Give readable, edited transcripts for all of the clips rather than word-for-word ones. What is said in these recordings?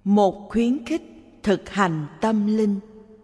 Một khuyến khích thực hành tâm linh.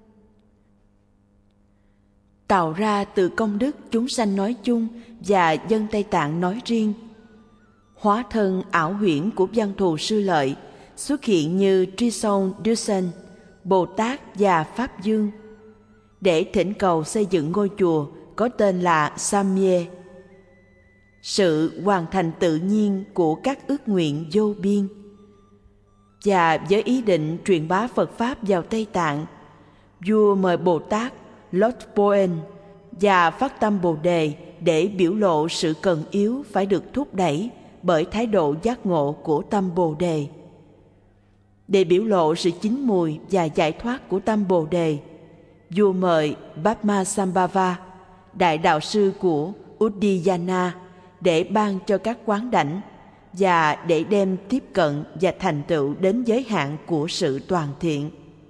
Tạo ra từ công đức chúng sanh nói chung và dân Tây Tạng nói riêng. Hóa thân ảo huyễn của Văn Thù Sư Lợi xuất hiện như Tri Sôn Đức Sanh, Bồ Tát và Pháp Dương, để thỉnh cầu xây dựng ngôi chùa có tên là Samye. Sự hoàn thành tự nhiên của các ước nguyện vô biên. Và với ý định truyền bá Phật Pháp vào Tây Tạng, vua mời Bồ Tát Lord Boen và phát tâm Bồ Đề để biểu lộ sự cần yếu phải được thúc đẩy bởi thái độ giác ngộ của tâm Bồ Đề. Để biểu lộ sự chín mùi và giải thoát của tâm Bồ Đề, vua mời Padmasambhava, đại đạo sư của Udiyana, để ban cho các quán đảnh và để đem tiếp cận và thành tựu đến giới hạn của sự toàn thiện.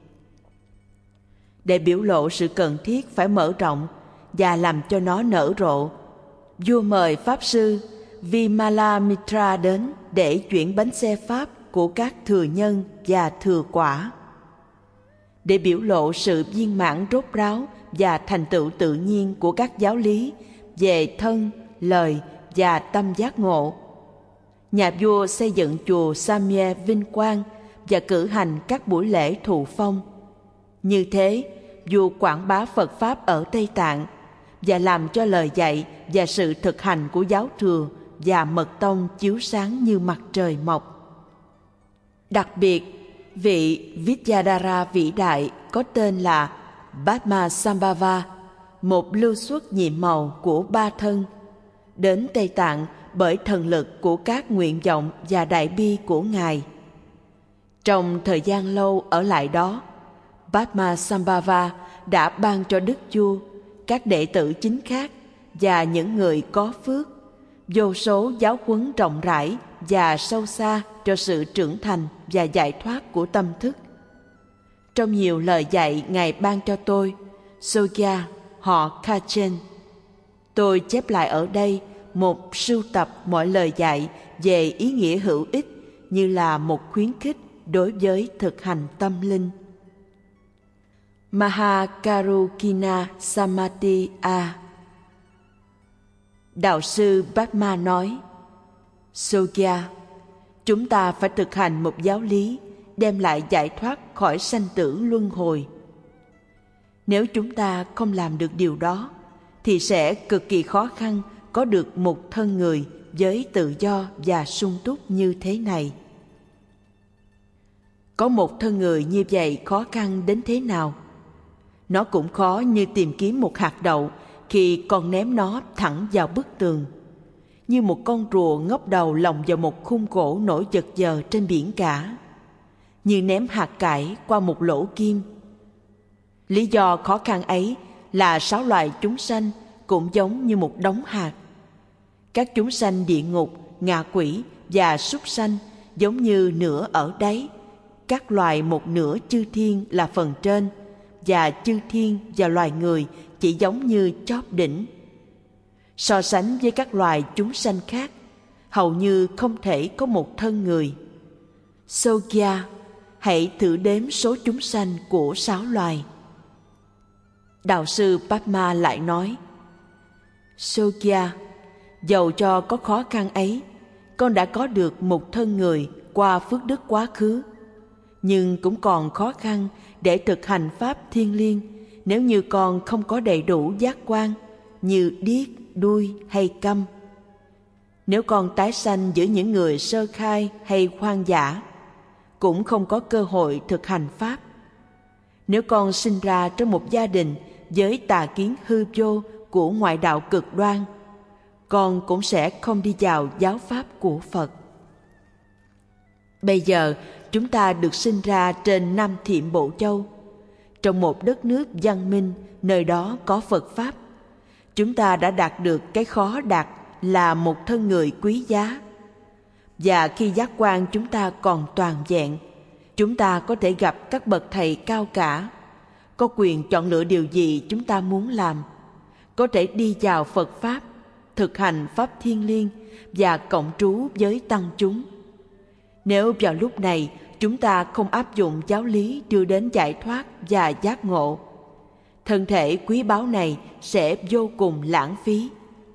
Để biểu lộ sự cần thiết phải mở rộng và làm cho nó nở rộ, vua mời Pháp sư Vimalamitra đến để chuyển bánh xe Pháp của các thừa nhân và thừa quả. Để biểu lộ sự viên mãn rốt ráo và thành tựu tự nhiên của các giáo lý về thân, lời và tâm giác ngộ, nhà vua xây dựng chùa Samye vinh quang và cử hành các buổi lễ thụ phong. Như thế, vua quảng bá Phật Pháp ở Tây Tạng và làm cho lời dạy và sự thực hành của giáo thừa và mật tông chiếu sáng như mặt trời mọc. Đặc biệt, vị Vidyadhara vĩ đại có tên là Padmasambhava, một lưu xuất nhiệm màu của ba thân, đến Tây Tạng bởi thần lực của các nguyện vọng và đại bi của Ngài. Trong thời gian lâu ở lại đó, Padmasambhava đã ban cho Đức Vua, các đệ tử chính khác và những người có phước vô số giáo huấn rộng rãi và sâu xa cho sự trưởng thành và giải thoát của tâm thức. Trong nhiều lời dạy Ngài ban cho tôi, Sogya, họ Kachen, tôi chép lại ở đây một sưu tập mọi lời dạy về ý nghĩa hữu ích như là một khuyến khích đối với thực hành tâm linh. Mahakarukina Samati A. Đạo sư Padma nói: Sogya, chúng ta phải thực hành một giáo lý đem lại giải thoát khỏi sanh tử luân hồi. Nếu chúng ta không làm được điều đó, thì sẽ cực kỳ khó khăn có được một thân người với tự do và sung túc như thế này. Có một thân người như vậy khó khăn đến thế nào? Nó cũng khó như tìm kiếm một hạt đậu khi con ném nó thẳng vào bức tường, như một con rùa ngóc đầu lồng vào một khung gỗ nổi giật giờ trên biển cả, như ném hạt cải qua một lỗ kim. Lý do khó khăn ấy là 6 loài chúng sanh cũng giống như một đống hạt. Các chúng sanh địa ngục, ngạ quỷ và súc sanh giống như nửa ở đáy, các loài một nửa chư thiên là phần trên, và chư thiên và loài người chỉ giống như chóp đỉnh. So sánh với các loài chúng sanh khác, hầu như không thể có một thân người. Sogya, hãy thử đếm số chúng sanh của 6 loài. Đạo sư Padma lại nói: Sogya, dầu cho có khó khăn ấy, con đã có được một thân người qua phước đức quá khứ, nhưng cũng còn khó khăn để thực hành pháp thiêng liêng nếu như con không có đầy đủ giác quan như điếc, đuôi hay câm. Nếu con tái sanh giữa những người sơ khai hay hoang dã, cũng không có cơ hội thực hành pháp. Nếu con sinh ra trong một gia đình với tà kiến hư vô của ngoại đạo cực đoan, con cũng sẽ không đi vào giáo pháp của Phật. Bây giờ chúng ta được sinh ra trên Nam Thiểm Bộ Châu, trong một đất nước văn minh, nơi đó có Phật Pháp. Chúng ta đã đạt được cái khó đạt là một thân người quý giá. Và khi giác quan chúng ta còn toàn vẹn, chúng ta có thể gặp các bậc thầy cao cả, có quyền chọn lựa điều gì chúng ta muốn làm, có thể đi vào Phật Pháp, thực hành Pháp thiêng liêng và cộng trú với tăng chúng. Nếu vào lúc này chúng ta không áp dụng giáo lý đưa đến giải thoát và giác ngộ, thân thể quý báu này sẽ vô cùng lãng phí.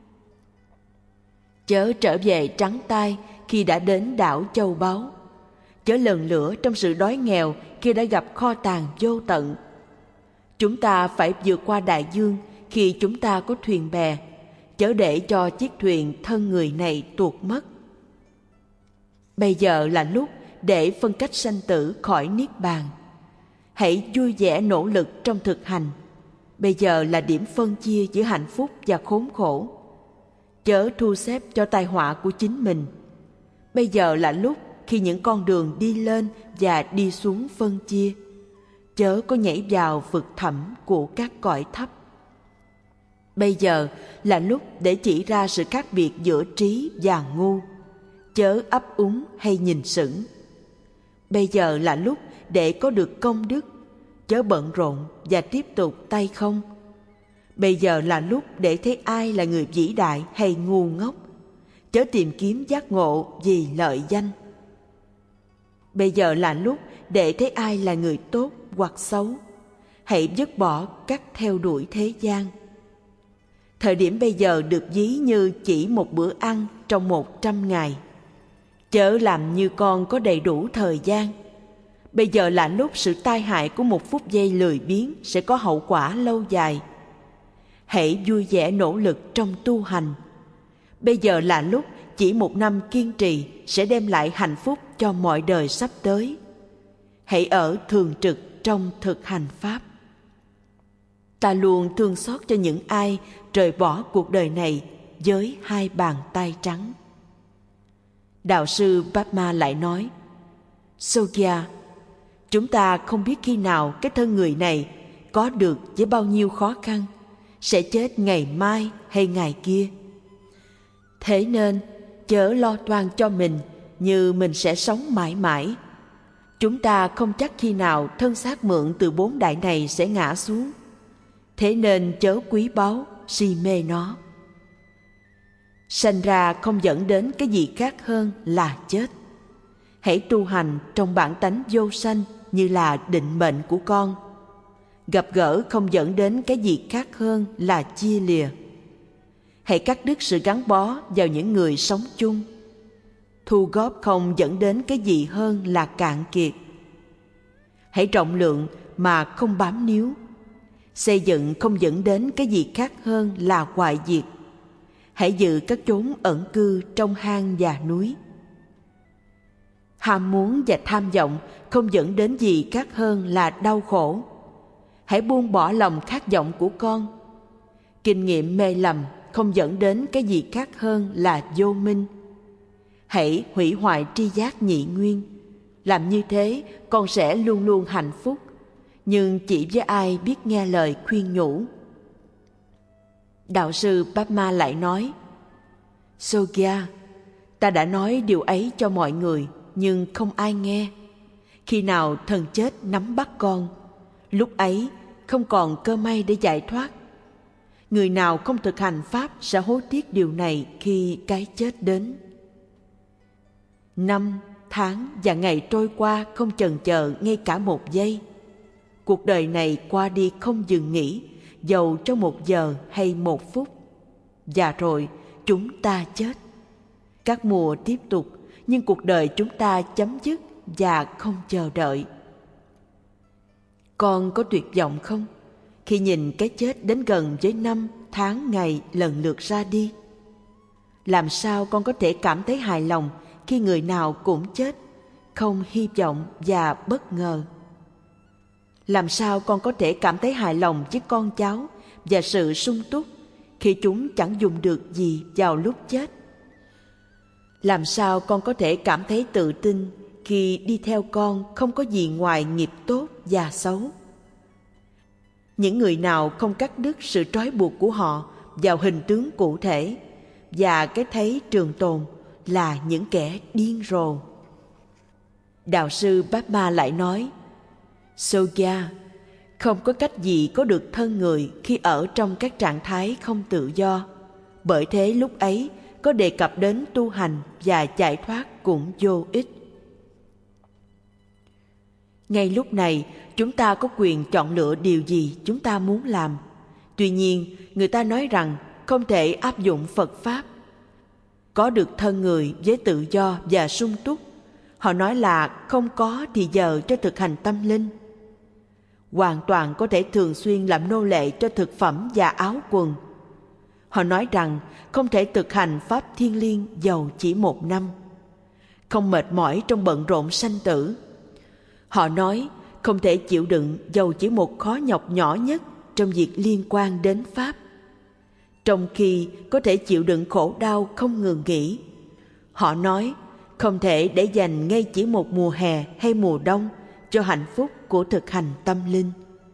Chớ trở về trắng tay khi đã đến đảo châu báu. Chớ lần lữa trong sự đói nghèo khi đã gặp kho tàng vô tận. Chúng ta phải vượt qua đại dương khi chúng ta có thuyền bè, chớ để cho chiếc thuyền thân người này tuột mất. Bây giờ là lúc để phân cách sanh tử khỏi niết bàn. Hãy vui vẻ nỗ lực trong thực hành. Bây giờ là điểm phân chia giữa hạnh phúc và khốn khổ. Chớ thu xếp cho tai họa của chính mình. Bây giờ là lúc khi những con đường đi lên và đi xuống phân chia. Chớ có nhảy vào vực thẳm của các cõi thấp. Bây giờ là lúc để chỉ ra sự khác biệt giữa trí và ngu. Chớ ấp úng hay nhìn sững. Bây giờ là lúc để có được công đức. Chớ bận rộn và tiếp tục tay không. Bây giờ là lúc để thấy ai là người vĩ đại hay ngu ngốc. Chớ tìm kiếm giác ngộ vì lợi danh. Bây giờ là lúc để thấy ai là người tốt hoặc xấu. Hãy dứt bỏ các theo đuổi thế gian. Thời điểm bây giờ được ví như chỉ một bữa ăn trong 100 ngày. Chớ làm như con có đầy đủ thời gian. Bây giờ là lúc sự tai hại của một phút giây lười biếng sẽ có hậu quả lâu dài. Hãy vui vẻ nỗ lực trong tu hành. Bây giờ là lúc chỉ 1 năm kiên trì sẽ đem lại hạnh phúc cho mọi đời sắp tới. Hãy ở thường trực trong thực hành Pháp. Ta luôn thương xót cho những ai rời bỏ cuộc đời này với 2 bàn tay trắng. Đạo sư Padma lại nói, Sogya, chúng ta không biết khi nào cái thân người này có được với bao nhiêu khó khăn, sẽ chết ngày mai hay ngày kia. Thế nên, chớ lo toan cho mình như mình sẽ sống mãi mãi. Chúng ta không chắc khi nào thân xác mượn từ 4 đại này sẽ ngã xuống. Thế nên chớ quý báu, si mê nó. Sanh ra không dẫn đến cái gì khác hơn là chết. Hãy tu hành trong bản tánh vô sanh như là định mệnh của con. Gặp gỡ không dẫn đến cái gì khác hơn là chia lìa. Hãy cắt đứt sự gắn bó vào những người sống chung. Thu góp không dẫn đến cái gì hơn là cạn kiệt. Hãy rộng lượng mà không bám níu. Xây dựng không dẫn đến cái gì khác hơn là hoại diệt. Hãy giữ các chốn ẩn cư trong hang và núi. Ham muốn và tham vọng không dẫn đến gì khác hơn là đau khổ. Hãy buông bỏ lòng khát vọng của con. Kinh nghiệm mê lầm không dẫn đến cái gì khác hơn là vô minh. Hãy hủy hoại tri giác nhị nguyên. Làm như thế, con sẽ luôn luôn hạnh phúc, nhưng chỉ với ai biết nghe lời khuyên nhủ. Đạo sư Padma lại nói, Sogya, ta đã nói điều ấy cho mọi người, nhưng không ai nghe. Khi nào thần chết nắm bắt con, lúc ấy không còn cơ may để giải thoát. Người nào không thực hành Pháp sẽ hối tiếc điều này khi cái chết đến. 5, tháng và ngày trôi qua không chần chờ ngay cả 1 giây. Cuộc đời này qua đi không dừng nghỉ, dầu trong 1 giờ hay 1 phút. Và rồi chúng ta chết. Các mùa tiếp tục, nhưng cuộc đời chúng ta chấm dứt và không chờ đợi. Con có tuyệt vọng không khi nhìn cái chết đến gần với 5, tháng, ngày lần lượt ra đi? Làm sao con có thể cảm thấy hài lòng khi người nào cũng chết, không hy vọng và bất ngờ? Làm sao con có thể cảm thấy hài lòng với con cháu và sự sung túc khi chúng chẳng dùng được gì vào lúc chết? Làm sao con có thể cảm thấy tự tin khi đi theo con không có gì ngoài nghiệp tốt và xấu? Những người nào không cắt đứt sự trói buộc của họ vào hình tướng cụ thể và cái thấy trường tồn là những kẻ điên rồ. Đạo sư Padma lại nói, Sogya, không có cách gì có được thân người khi ở trong các trạng thái không tự do. Bởi thế lúc ấy có đề cập đến tu hành và giải thoát cũng vô ích. Ngay lúc này, chúng ta có quyền chọn lựa điều gì chúng ta muốn làm. Tuy nhiên, người ta nói rằng không thể áp dụng Phật Pháp. Có được thân người với tự do và sung túc. Họ nói là không có thì giờ cho thực hành tâm linh. Hoàn toàn có thể thường xuyên làm nô lệ cho thực phẩm và áo quần. Họ nói rằng không thể thực hành Pháp thiêng liêng dầu chỉ 1 năm. Không mệt mỏi trong bận rộn sanh tử. Họ nói không thể chịu đựng dầu chỉ một khó nhọc nhỏ nhất trong việc liên quan đến Pháp, trong khi có thể chịu đựng khổ đau không ngừng nghỉ. Họ nói không thể để dành ngay chỉ một mùa hè hay mùa đông cho hạnh phúc của thực hành tâm linh.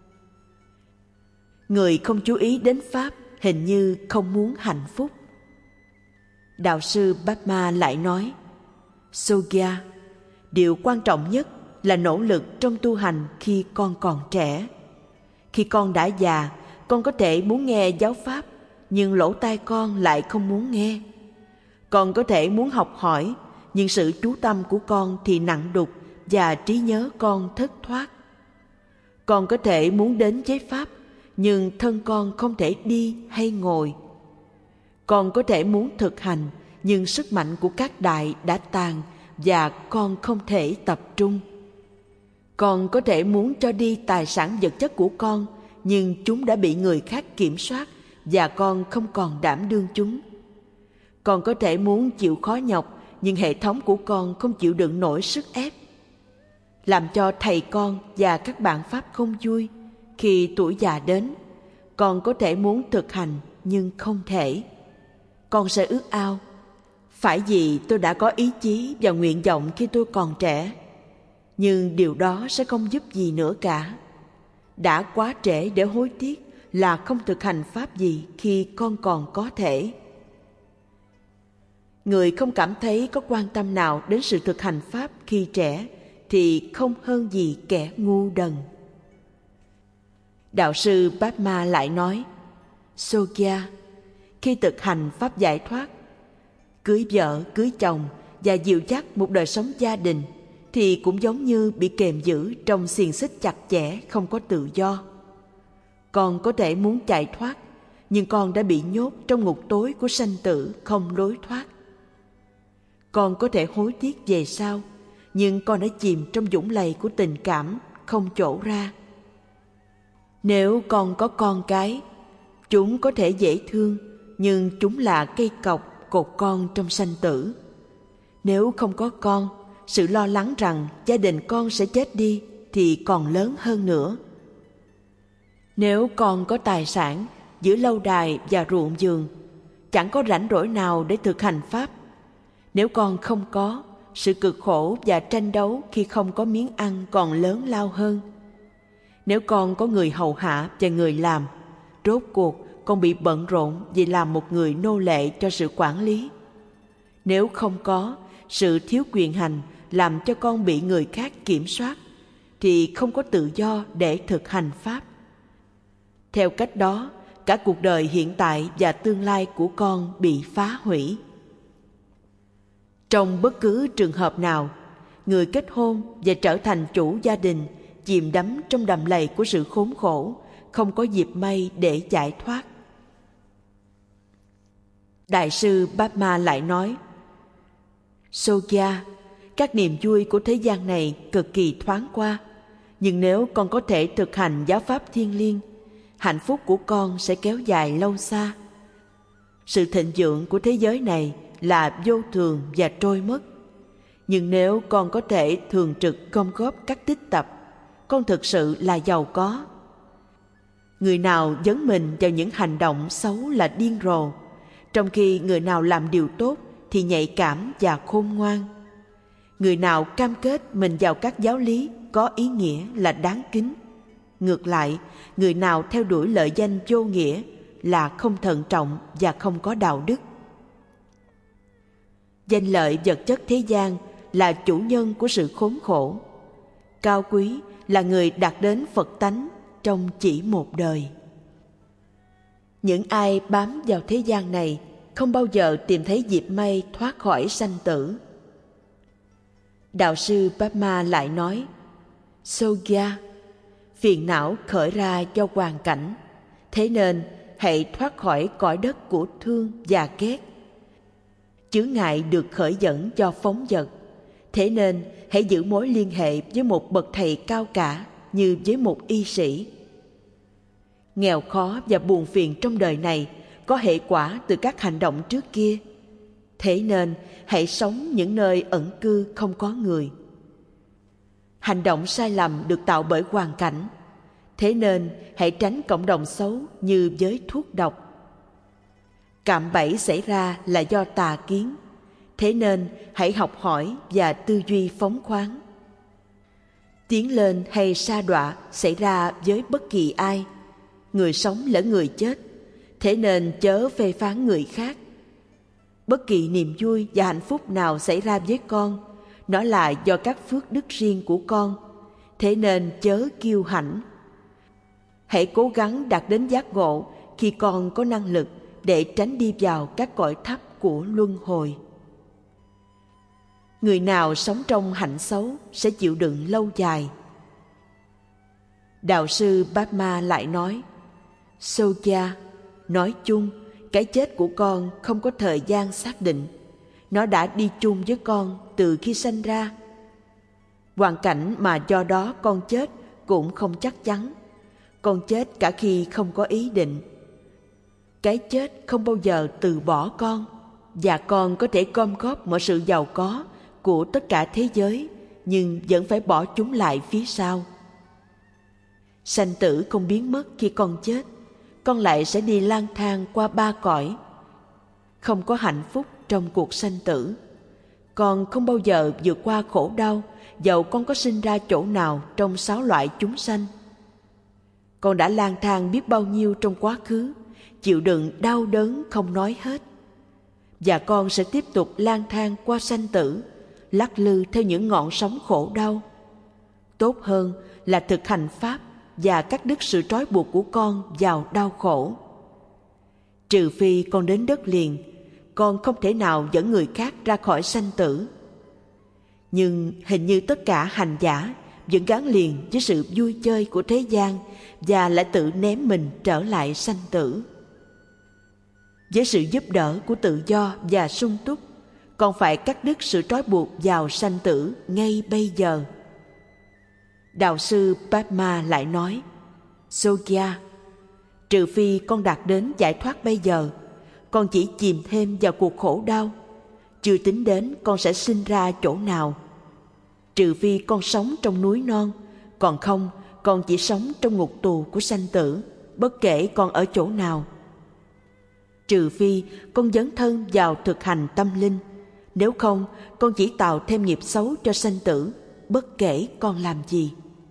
Người không chú ý đến Pháp hình như không muốn hạnh phúc. Đạo sư Bhatma lại nói, Sogya, điều quan trọng nhất là nỗ lực trong tu hành khi con còn trẻ. Khi con đã già, con có thể muốn nghe giáo pháp, nhưng lỗ tai con lại không muốn nghe. Con có thể muốn học hỏi, nhưng sự chú tâm của con thì nặng đục và trí nhớ con thất thoát. Con có thể muốn đến với Pháp, nhưng thân con không thể đi hay ngồi. Con có thể muốn thực hành, nhưng sức mạnh của các đại đã tàn và con không thể tập trung. Con có thể muốn cho đi tài sản vật chất của con, nhưng chúng đã bị người khác kiểm soát và con không còn đảm đương chúng. Con có thể muốn chịu khó nhọc, nhưng hệ thống của con không chịu đựng nổi sức ép, làm cho thầy con và các bạn Pháp không vui. Khi tuổi già đến, con có thể muốn thực hành nhưng không thể. Con sẽ ước ao, phải vì tôi đã có ý chí và nguyện vọng khi tôi còn trẻ. Nhưng điều đó sẽ không giúp gì nữa cả. Đã quá trễ để hối tiếc là không thực hành Pháp gì khi con còn có thể. Người không cảm thấy có quan tâm nào đến sự thực hành Pháp khi trẻ thì không hơn gì kẻ ngu đần. Đạo sư Bhatma lại nói, Sogya, khi thực hành Pháp giải thoát, cưới vợ, cưới chồng và dìu dắt một đời sống gia đình thì cũng giống như bị kềm giữ trong xiềng xích chặt chẽ, không có tự do. Con có thể muốn chạy thoát, nhưng con đã bị nhốt trong ngục tối của sanh tử, không lối thoát. Con có thể hối tiếc về sau, nhưng con đã chìm trong vũng lầy của tình cảm, không chỗ ra. Nếu con có con cái, chúng có thể dễ thương, nhưng chúng là cây cọc cột con trong sanh tử. Nếu không có con, sự lo lắng rằng gia đình con sẽ chết đi thì còn lớn hơn nữa. Nếu con có tài sản, giữa lâu đài và ruộng vườn, chẳng có rảnh rỗi nào để thực hành Pháp. Nếu con không có, sự cực khổ và tranh đấu khi không có miếng ăn còn lớn lao hơn. Nếu con có người hầu hạ và người làm, rốt cuộc con bị bận rộn vì làm một người nô lệ cho sự quản lý. Nếu không có, sự thiếu quyền hành làm cho con bị người khác kiểm soát, thì không có tự do để thực hành Pháp. Theo cách đó, cả cuộc đời hiện tại và tương lai của con bị phá hủy. Trong bất cứ trường hợp nào, người kết hôn và trở thành chủ gia đình chìm đắm trong đầm lầy của sự khốn khổ, không có dịp may để giải thoát. Đại sư Bhatma lại nói, Sogya, các niềm vui của thế gian này cực kỳ thoáng qua, nhưng nếu con có thể thực hành giáo pháp thiêng liêng, hạnh phúc của con sẽ kéo dài lâu xa. Sự thịnh vượng của thế giới này là vô thường và trôi mất. Nhưng nếu con có thể thường trực gom góp các tích tập, con thực sự là giàu có. Người nào dấn mình vào những hành động xấu là điên rồ, trong khi người nào làm điều tốt thì nhạy cảm và khôn ngoan. Người nào cam kết mình vào các giáo lý có ý nghĩa là đáng kính. Ngược lại, người nào theo đuổi lợi danh vô nghĩa là không thận trọng và không có đạo đức. Danh lợi vật chất thế gian là chủ nhân của sự khốn khổ. Cao quý là người đạt đến Phật tánh trong chỉ một đời. Những ai bám vào thế gian này không bao giờ tìm thấy dịp may thoát khỏi sanh tử. Đạo sư Bhatma lại nói, Sogya, phiền não khởi ra do hoàn cảnh, thế nên hãy thoát khỏi cõi đất của thương và ghét. Chướng ngại được khởi dẫn do phóng dật, thế nên hãy giữ mối liên hệ với một bậc thầy cao cả như với một y sĩ. Nghèo khó và buồn phiền trong đời này có hệ quả từ các hành động trước kia, thế nên hãy sống những nơi ẩn cư không có người. Hành động sai lầm được tạo bởi hoàn cảnh, thế nên hãy tránh cộng đồng xấu như với thuốc độc. Cạm bẫy xảy ra là do tà kiến, thế nên hãy học hỏi và tư duy phóng khoáng. Tiến lên hay sa đọa xảy ra với bất kỳ ai, người sống lẫn người chết, thế nên chớ phê phán người khác. Bất kỳ niềm vui và hạnh phúc nào xảy ra với con, nó là do các phước đức riêng của con, thế nên chớ kiêu hãnh. Hãy cố gắng đạt đến giác ngộ khi con có năng lực để tránh đi vào các cõi thấp của luân hồi. Người nào sống trong hạnh xấu sẽ chịu đựng lâu dài. Đạo sư Padma lại nói, Sogya, nói chung, cái chết của con không có thời gian xác định. Nó đã đi chung với con từ khi sanh ra. Hoàn cảnh mà do đó con chết cũng không chắc chắn. Con chết cả khi không có ý định. Cái chết không bao giờ từ bỏ con, và con có thể gom góp mọi sự giàu có của tất cả thế giới, nhưng vẫn phải bỏ chúng lại phía sau. Sanh tử không biến mất khi con chết, con lại sẽ đi lang thang qua 3 cõi. Không có hạnh phúc trong cuộc sanh tử. Con không bao giờ vượt qua khổ đau, dầu con có sinh ra chỗ nào trong 6 loại chúng sanh. Con đã lang thang biết bao nhiêu trong quá khứ, chịu đựng đau đớn không nói hết. Và con sẽ tiếp tục lang thang qua sanh tử, lắc lư theo những ngọn sóng khổ đau. Tốt hơn là thực hành Pháp và cắt đứt sự trói buộc của con vào đau khổ. Trừ phi con đến đất liền, con không thể nào dẫn người khác ra khỏi sanh tử. Nhưng hình như tất cả hành giả vẫn gắn liền với sự vui chơi của thế gian và lại tự ném mình trở lại sanh tử. Với sự giúp đỡ của tự do và sung túc, con phải cắt đứt sự trói buộc vào sanh tử ngay bây giờ. Đạo sư Padma lại nói, Sogya, trừ phi con đạt đến giải thoát bây giờ, con chỉ chìm thêm vào cuộc khổ đau, chưa tính đến con sẽ sinh ra chỗ nào. Trừ phi con sống trong núi non, còn không, con chỉ sống trong ngục tù của sanh tử, bất kể con ở chỗ nào. Trừ phi con dấn thân vào thực hành tâm linh, nếu không, con chỉ tạo thêm nghiệp xấu cho sanh tử, bất kể con làm gì.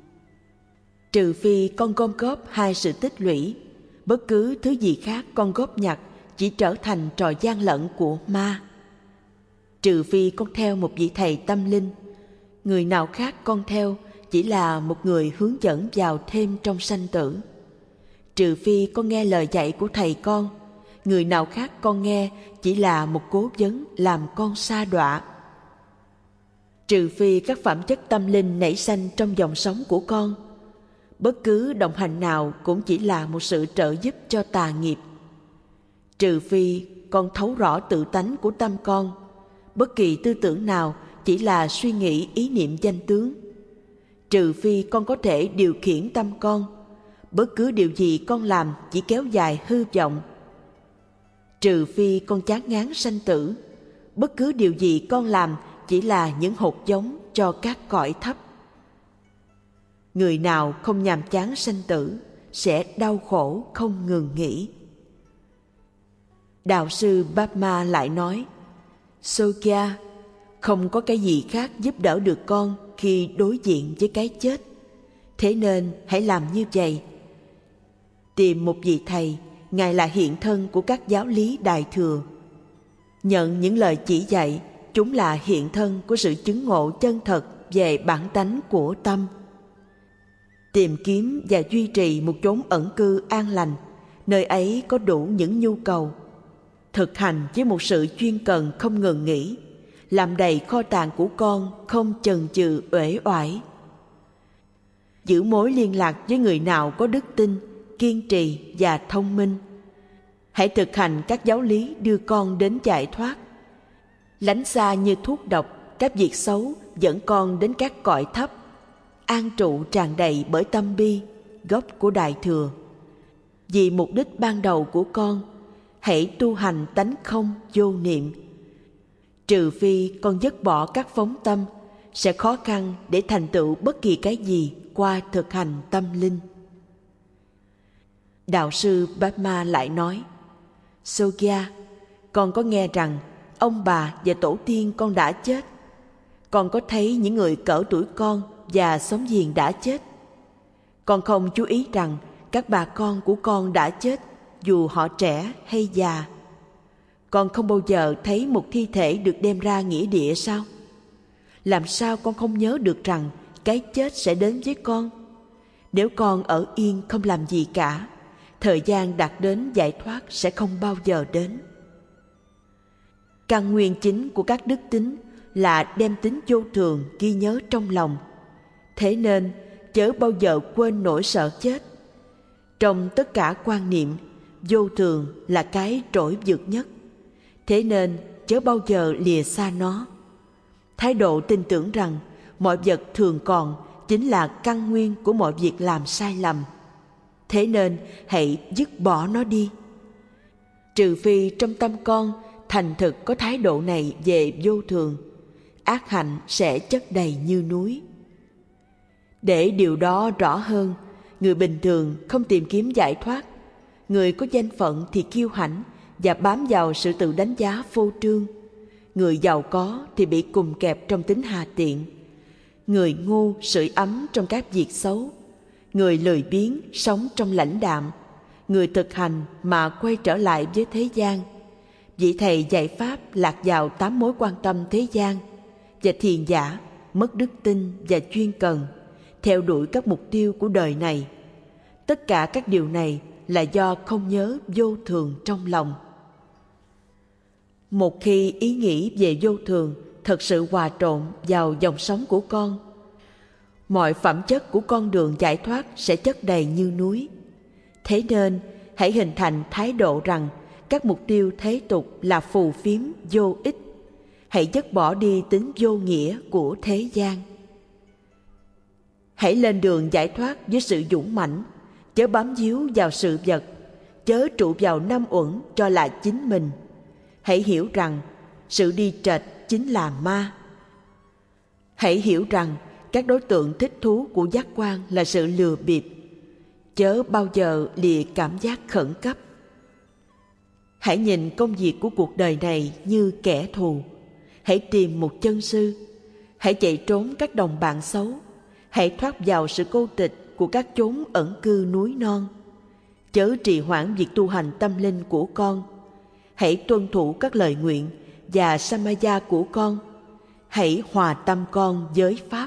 Trừ phi con gom góp 2 sự tích lũy, bất cứ thứ gì khác con góp nhặt chỉ trở thành trò gian lận của ma. Trừ phi con theo một vị thầy tâm linh, người nào khác con theo chỉ là một người hướng dẫn vào thêm trong sanh tử. Trừ phi con nghe lời dạy của thầy con, người nào khác con nghe chỉ là một cố vấn làm con sa đọa. Trừ phi các phẩm chất tâm linh nảy sanh trong dòng sống của con, bất cứ đồng hành nào cũng chỉ là một sự trợ giúp cho tà nghiệp. Trừ phi con thấu rõ tự tánh của tâm con, bất kỳ tư tưởng nào chỉ là suy nghĩ ý niệm danh tướng. Trừ phi con có thể điều khiển tâm con, bất cứ điều gì con làm chỉ kéo dài hư vọng. Trừ phi con chán ngán sanh tử, bất cứ điều gì con làm chỉ là những hột giống cho các cõi thấp. Người nào không nhàm chán sanh tử sẽ đau khổ không ngừng nghỉ. Đạo sư Padma lại nói, Sogya, không có cái gì khác giúp đỡ được con khi đối diện với cái chết. Thế nên hãy làm như vậy. Tìm một vị thầy, Ngài là hiện thân của các giáo lý Đại Thừa. Nhận những lời chỉ dạy, chúng là hiện thân của sự chứng ngộ chân thật về bản tánh của tâm. Tìm kiếm và duy trì một chốn ẩn cư an lành, nơi ấy có đủ những nhu cầu. Thực hành với một sự chuyên cần không ngừng nghỉ, làm đầy kho tàng của con không chần chừ uể oải. giữ mối liên lạc với người nào có đức tin, kiên trì và thông minh. Hãy thực hành các giáo lý đưa con đến giải thoát. Lánh xa như thuốc độc các việc xấu dẫn con đến các cõi thấp. An trụ tràn đầy bởi tâm bi, gốc của Đại Thừa. Vì mục đích ban đầu của con, hãy tu hành tánh không vô niệm. Trừ phi con dứt bỏ các phóng tâm, sẽ khó khăn để thành tựu bất kỳ cái gì qua thực hành tâm linh. Đạo sư Brahma lại nói: Sogya, con có nghe rằng ông bà và tổ tiên con đã chết. Con có thấy những người cỡ tuổi con và xóm giềng đã chết. Con không chú ý rằng các bà con của con đã chết, dù họ trẻ hay già. Con không bao giờ thấy một thi thể được đem ra nghĩa địa sao? Làm sao con không nhớ được rằng cái chết sẽ đến với con? Nếu con ở yên không làm gì cả, thời gian đạt đến giải thoát sẽ không bao giờ đến. Căn nguyên chính của các đức tính là đem tính vô thường ghi nhớ trong lòng. Thế nên chớ bao giờ quên nỗi sợ chết. Trong tất cả quan niệm, vô thường là cái trỗi dược nhất. Thế nên chớ bao giờ lìa xa nó. Thái độ tin tưởng rằng mọi vật thường còn chính là căn nguyên của mọi việc làm sai lầm. Thế nên hãy dứt bỏ nó đi. Trừ phi trong tâm con thành thực có thái độ này về vô thường, ác hạnh sẽ chất đầy như núi. Để điều đó rõ hơn, người bình thường không tìm kiếm giải thoát. Người có danh phận thì kiêu hãnh và bám vào sự tự đánh giá phô trương. Người giàu có thì bị cùng kẹp trong tính hà tiện. Người ngu sưởi ấm trong các việc xấu. Người lười biếng sống trong lãnh đạm. Người thực hành mà quay trở lại với thế gian. Vị thầy dạy pháp lạc vào 8 mối quan tâm thế gian. Và thiền giả mất đức tin và chuyên cần, theo đuổi các mục tiêu của đời này. Tất cả các điều này là do không nhớ vô thường trong lòng. Một khi ý nghĩ về vô thường thật sự hòa trộn vào dòng sống của con, mọi phẩm chất của con đường giải thoát sẽ chất đầy như núi. Thế nên hãy hình thành thái độ rằng các mục tiêu thế tục là phù phiếm vô ích. Hãy dứt bỏ đi tính vô nghĩa của thế gian. Hãy lên đường giải thoát với sự dũng mãnh, chớ bám víu vào sự vật, chớ trụ vào năm uẩn cho là chính mình. Hãy hiểu rằng sự đi trệch chính là ma. Hãy hiểu rằng các đối tượng thích thú của giác quan là sự lừa bịp. Chớ bao giờ lìa cảm giác khẩn cấp. Hãy nhìn công việc của cuộc đời này như kẻ thù. Hãy tìm một chân sư. Hãy chạy trốn các đồng bạn xấu. Hãy thoát vào sự cô tịch của các chốn ẩn cư núi non. Chớ trì hoãn việc tu hành tâm linh của con. Hãy tuân thủ các lời nguyện và samaya của con. Hãy hòa tâm con với Pháp.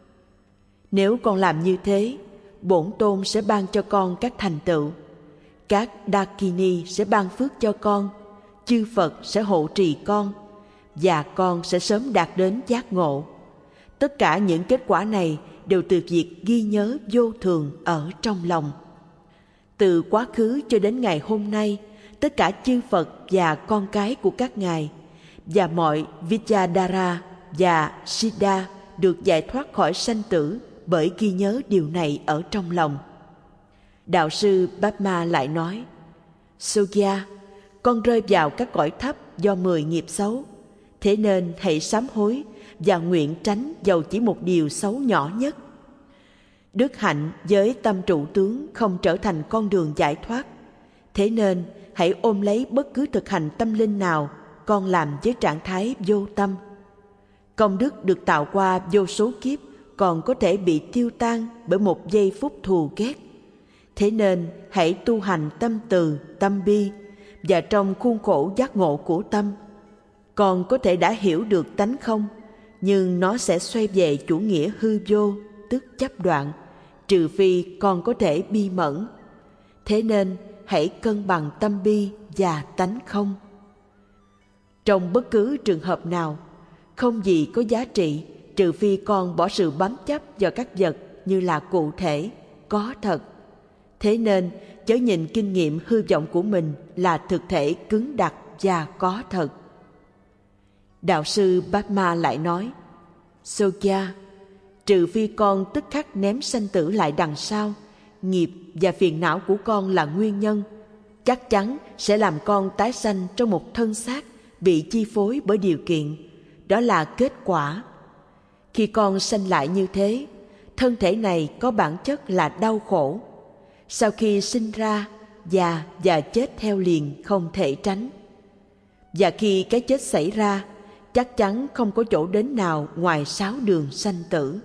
Nếu con làm như thế, Bổn Tôn sẽ ban cho con các thành tựu. Các Dakini sẽ ban phước cho con, chư Phật sẽ hộ trì con, và con sẽ sớm đạt đến giác ngộ. Tất cả những kết quả này đều từ việc ghi nhớ vô thường ở trong lòng. Từ quá khứ cho đến ngày hôm nay, tất cả chư Phật và con cái của các ngài và mọi Vidyadhara và Siddha được giải thoát khỏi sanh tử bởi ghi nhớ điều này ở trong lòng. Đạo sư Brahma lại nói: Sogya, con rơi vào các cõi thấp do 10 nghiệp xấu. Thế nên hãy sám hối và nguyện tránh dầu chỉ một điều xấu nhỏ nhất. Đức hạnh với tâm trụ tướng không trở thành con đường giải thoát. Thế nên hãy ôm lấy bất cứ thực hành tâm linh nào con làm với trạng thái vô tâm. Công đức được tạo qua vô số kiếp còn có thể bị tiêu tan bởi một giây phút thù ghét. Thế nên hãy tu hành tâm từ, tâm bi, và trong khuôn khổ giác ngộ của tâm, con có thể đã hiểu được tánh không, nhưng nó sẽ xoay về chủ nghĩa hư vô, tức chấp đoạn, trừ phi con có thể bi mẫn. Thế nên hãy cân bằng tâm bi và tánh không. Trong bất cứ trường hợp nào, không gì có giá trị trừ phi con bỏ sự bám chấp vào các vật như là cụ thể, có thật. Thế nên, chớ nhìn kinh nghiệm hư vọng của mình là thực thể cứng đặc và có thật. Đạo sư Bhatma lại nói, Sokya, trừ phi con tức khắc ném sanh tử lại đằng sau, nghiệp và phiền não của con là nguyên nhân, chắc chắn sẽ làm con tái sanh trong một thân xác bị chi phối bởi điều kiện. Đó là kết quả. Khi con sanh lại như thế, thân thể này có bản chất là đau khổ. Sau khi sinh ra, già và chết theo liền không thể tránh. Và khi cái chết xảy ra, chắc chắn không có chỗ đến nào ngoài 6 đường sanh tử.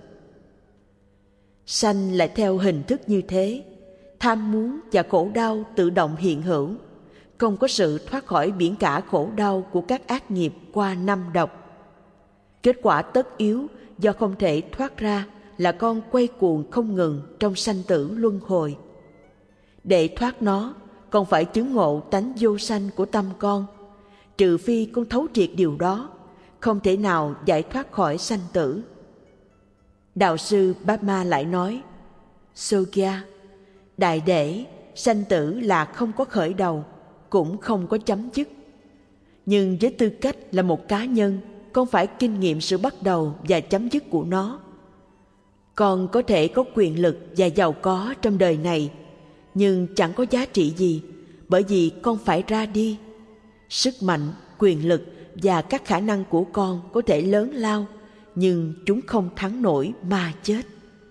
Sanh lại theo hình thức như thế, tham muốn và khổ đau tự động hiện hữu, không có sự thoát khỏi biển cả khổ đau của các ác nghiệp qua 5 độc. Kết quả tất yếu do không thể thoát ra là con quay cuồng không ngừng trong sanh tử luân hồi. Để thoát nó, con phải chứng ngộ tánh vô sanh của tâm con. Trừ phi con thấu triệt điều đó, không thể nào giải thoát khỏi sanh tử. Đạo sư Bhatma lại nói, Sokya, đại để, sanh tử là không có khởi đầu, cũng không có chấm dứt. Nhưng với tư cách là một cá nhân, con phải kinh nghiệm sự bắt đầu và chấm dứt của nó. Con có thể có quyền lực và giàu có trong đời này, nhưng chẳng có giá trị gì, bởi vì con phải ra đi. Sức mạnh, quyền lực và các khả năng của con có thể lớn lao, nhưng chúng không thắng nổi ma chết.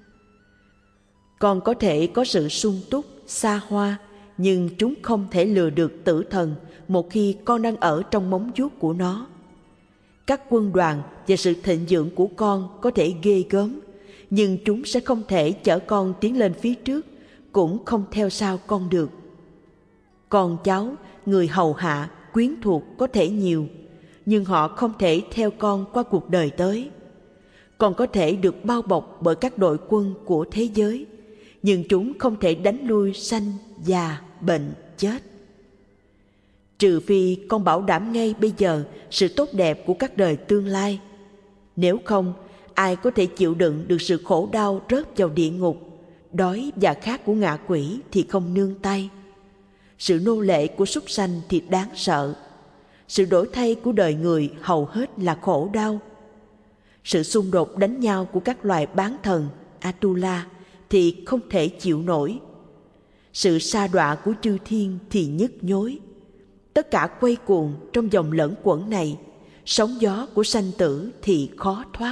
Con có thể có sự sung túc, xa hoa, nhưng chúng không thể lừa được tử thần một khi con đang ở trong móng vuốt của nó. Các quân đoàn và sự thịnh vượng của con có thể ghê gớm, nhưng chúng sẽ không thể chở con tiến lên phía trước, cũng không theo sau con được. Con cháu, người hầu hạ, quyến thuộc có thể nhiều, nhưng họ không thể theo con qua cuộc đời tới. Con có thể được bao bọc bởi các đội quân của thế giới, nhưng chúng không thể đánh lui sanh, già, bệnh, chết. Trừ phi con bảo đảm ngay bây giờ sự tốt đẹp của các đời tương lai. Nếu không, ai có thể chịu đựng được sự khổ đau rớt vào địa ngục, đói và khát của ngạ quỷ thì không nương tay. Sự nô lệ của súc sanh thì đáng sợ. Sự đổi thay của đời người hầu hết là khổ đau. Sự xung đột đánh nhau của các loài bán thần, Atula, thì không thể chịu nổi. Sự sa đọa của chư thiên thì nhức nhối. Tất cả quay cuồng trong vòng lẫn quẩn này, sóng gió của sanh tử thì khó thoát.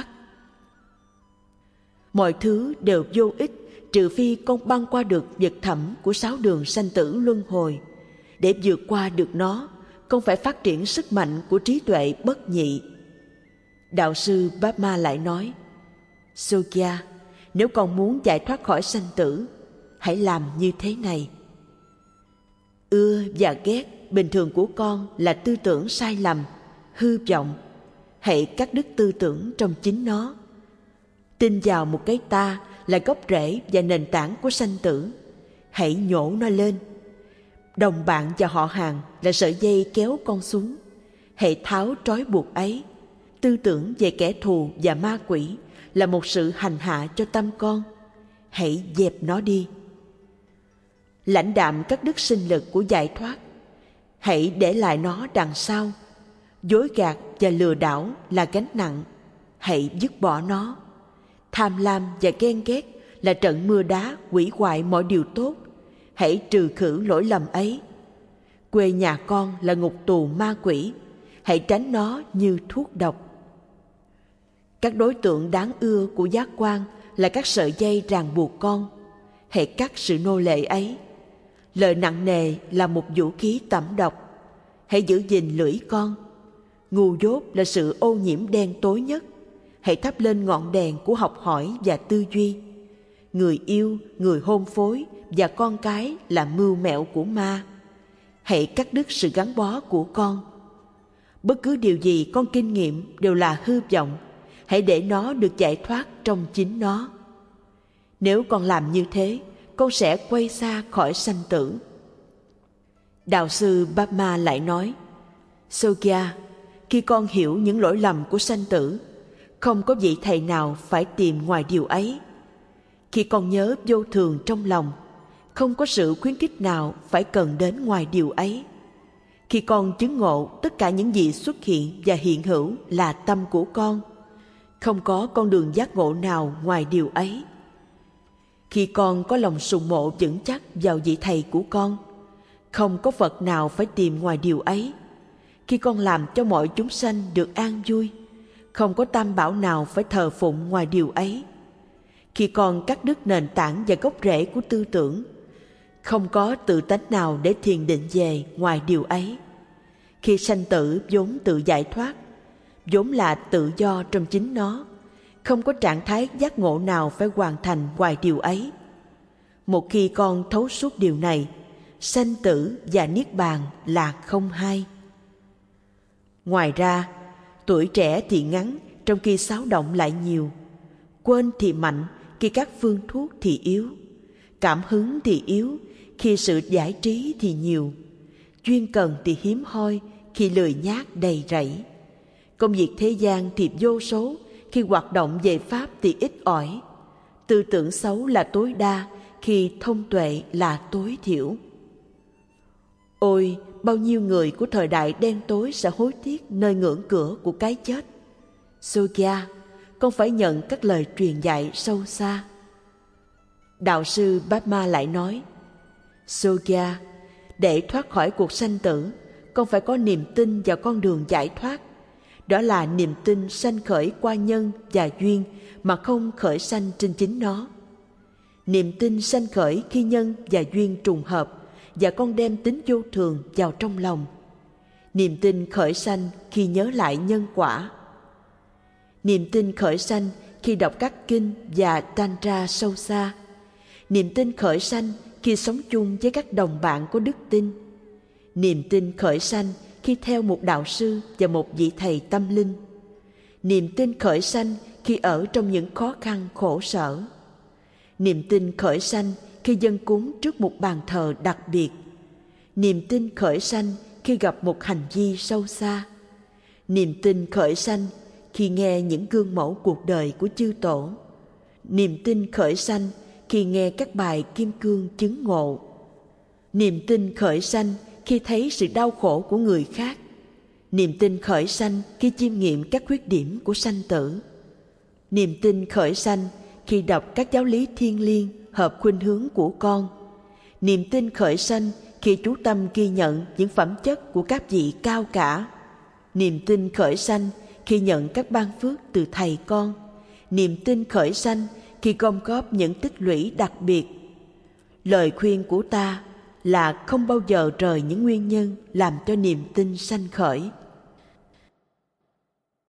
Mọi thứ đều vô ích trừ phi con băng qua được vực thẳm của 6 đường sanh tử luân hồi. Để vượt qua được nó, con phải phát triển sức mạnh của trí tuệ bất nhị. Đạo sư Bhatma lại nói, Sokya, nếu con muốn giải thoát khỏi sanh tử, hãy làm như thế này. Ưa và ghét bình thường của con là tư tưởng sai lầm, hư vọng. Hãy cắt đứt tư tưởng trong chính nó. Tin vào một cái ta là gốc rễ và nền tảng của sanh tử. Hãy nhổ nó lên. Đồng bạn và họ hàng là sợi dây kéo con xuống. Hãy tháo trói buộc ấy. Tư tưởng về kẻ thù và ma quỷ là một sự hành hạ cho tâm con. Hãy dẹp nó đi. Lãnh đạm các đức sinh lực của giải thoát. Hãy để lại nó đằng sau. Dối gạt và lừa đảo là gánh nặng. Hãy dứt bỏ nó. Tham lam và ghen ghét là trận mưa đá hủy hoại mọi điều tốt. Hãy trừ khử lỗi lầm ấy. Quê nhà con là ngục tù ma quỷ. Hãy tránh nó như thuốc độc. Các đối tượng đáng ưa của giác quan là các sợi dây ràng buộc con. Hãy cắt sự nô lệ ấy. Lời nặng nề là một vũ khí tẩm độc. Hãy giữ gìn lưỡi con. Ngu dốt là sự ô nhiễm đen tối nhất. Hãy thắp lên ngọn đèn của học hỏi và tư duy. Người yêu, người hôn phối và con cái là mưu mẹo của ma. Hãy cắt đứt sự gắn bó của con. Bất cứ điều gì con kinh nghiệm đều là hư vọng. Hãy để nó được giải thoát trong chính nó. Nếu con làm như thế, con sẽ quay xa khỏi sanh tử. Đạo sư Bhatma lại nói, Sokya, khi con hiểu những lỗi lầm của sanh tử, không có vị thầy nào phải tìm ngoài điều ấy. Khi con nhớ vô thường trong lòng, không có sự khuyến khích nào phải cần đến ngoài điều ấy. Khi con chứng ngộ tất cả những gì xuất hiện và hiện hữu là tâm của con, không có con đường giác ngộ nào ngoài điều ấy. Khi con có lòng sùng mộ vững chắc vào vị thầy của con, không có Phật nào phải tìm ngoài điều ấy. Khi con làm cho mọi chúng sanh được an vui, không có tam bảo nào phải thờ phụng ngoài điều ấy. Khi con cắt đứt nền tảng và gốc rễ của tư tưởng, không có tự tánh nào để thiền định về ngoài điều ấy. Khi sanh tử vốn tự giải thoát, vốn là tự do trong chính nó, không có trạng thái giác ngộ nào phải hoàn thành ngoài điều ấy. Một khi con thấu suốt điều này, sanh tử và niết bàn là không hai. Ngoài ra, tuổi trẻ thì ngắn trong khi xáo động lại nhiều, quên thì mạnh khi các phương thuốc thì yếu, cảm hứng thì yếu khi sự giải trí thì nhiều, chuyên cần thì hiếm hoi khi lười nhác đầy rẫy. Công việc thế gian thì vô số khi hoạt động về Pháp thì ít ỏi. Tư tưởng xấu là tối đa khi thông tuệ là tối thiểu. Ôi, bao nhiêu người của thời đại đen tối sẽ hối tiếc nơi ngưỡng cửa của cái chết. Sogya, con phải nhận các lời truyền dạy sâu xa. Đạo sư Bama lại nói, Sogya, để thoát khỏi cuộc sanh tử, con phải có niềm tin vào con đường giải thoát. Đó là niềm tin sanh khởi qua nhân và duyên mà không khởi sanh trên chính nó. Niềm tin sanh khởi khi nhân và duyên trùng hợp và con đem tính vô thường vào trong lòng. Niềm tin khởi sanh khi nhớ lại nhân quả. Niềm tin khởi sanh khi đọc các kinh và tantra sâu xa. Niềm tin khởi sanh khi sống chung với các đồng bạn có đức tin. Niềm tin khởi sanh khi theo một đạo sư và một vị thầy tâm linh. Niềm tin khởi sanh khi ở trong những khó khăn khổ sở. Niềm tin khởi sanh khi dâng cúng trước một bàn thờ đặc biệt. Niềm tin khởi sanh khi gặp một hành vi sâu xa. Niềm tin khởi sanh khi nghe những gương mẫu cuộc đời của chư tổ. Niềm tin khởi sanh khi nghe các bài kim cương chứng ngộ. Niềm tin khởi sanh khi thấy sự đau khổ của người khác. Niềm tin khởi sanh khi chiêm nghiệm các khuyết điểm của sanh tử. Niềm tin khởi sanh khi đọc các giáo lý thiêng liêng hợp khuynh hướng của con. Niềm tin khởi sanh khi chú tâm ghi nhận những phẩm chất của các vị cao cả. Niềm tin khởi sanh khi nhận các ban phước từ thầy con. Niềm tin khởi sanh khi gom góp những tích lũy đặc biệt. Lời khuyên của ta là không bao giờ rời những nguyên nhân làm cho niềm tin sanh khởi.